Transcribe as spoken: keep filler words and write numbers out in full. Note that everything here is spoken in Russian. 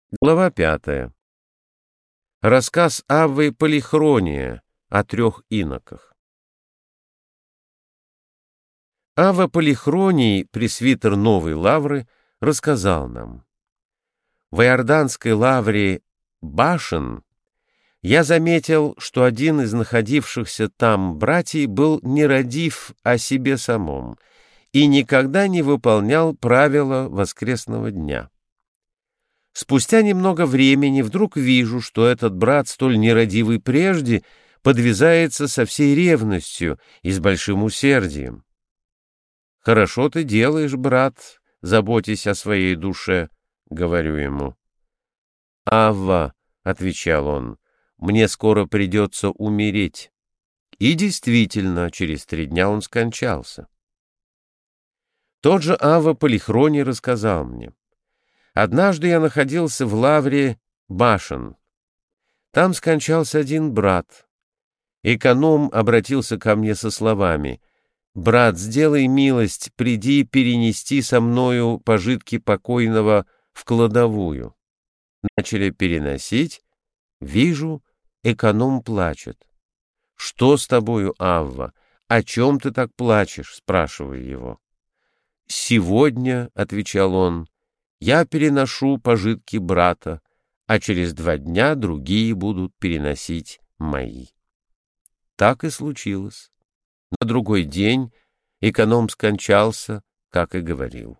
Глава пятая. Рассказ Аввы Полихрония о трех иноках. Авва Полихроний, пресвитер Новой Лавры, рассказал нам: в Иорданской лавре Башен я заметил, что один из находившихся там братьев был нерадив о себе самом и никогда не выполнял правила воскресного дня. Спустя немного времени вдруг вижу, что этот брат, столь нерадивый прежде, подвязается со всей ревностью и с большим усердием. «Хорошо ты делаешь, брат, заботясь о своей душе», — говорю ему. «Авва», — отвечал он, — «мне скоро придется умереть». И действительно, через три дня он скончался. Тот же Авва Полихроний рассказал мне: однажды я находился в лавре Башен. Там скончался один брат. Эконом обратился ко мне со словами: «Брат, сделай милость, приди перенести со мною пожитки покойного в кладовую». Начали переносить. Вижу, эконом плачет. «Что с тобою, Авва? О чем ты так плачешь?» — спрашиваю его. «Сегодня, — отвечал он, — я переношу пожитки брата, а через два дня другие будут переносить мои». Так и случилось. На другой день эконом скончался, как и говорил.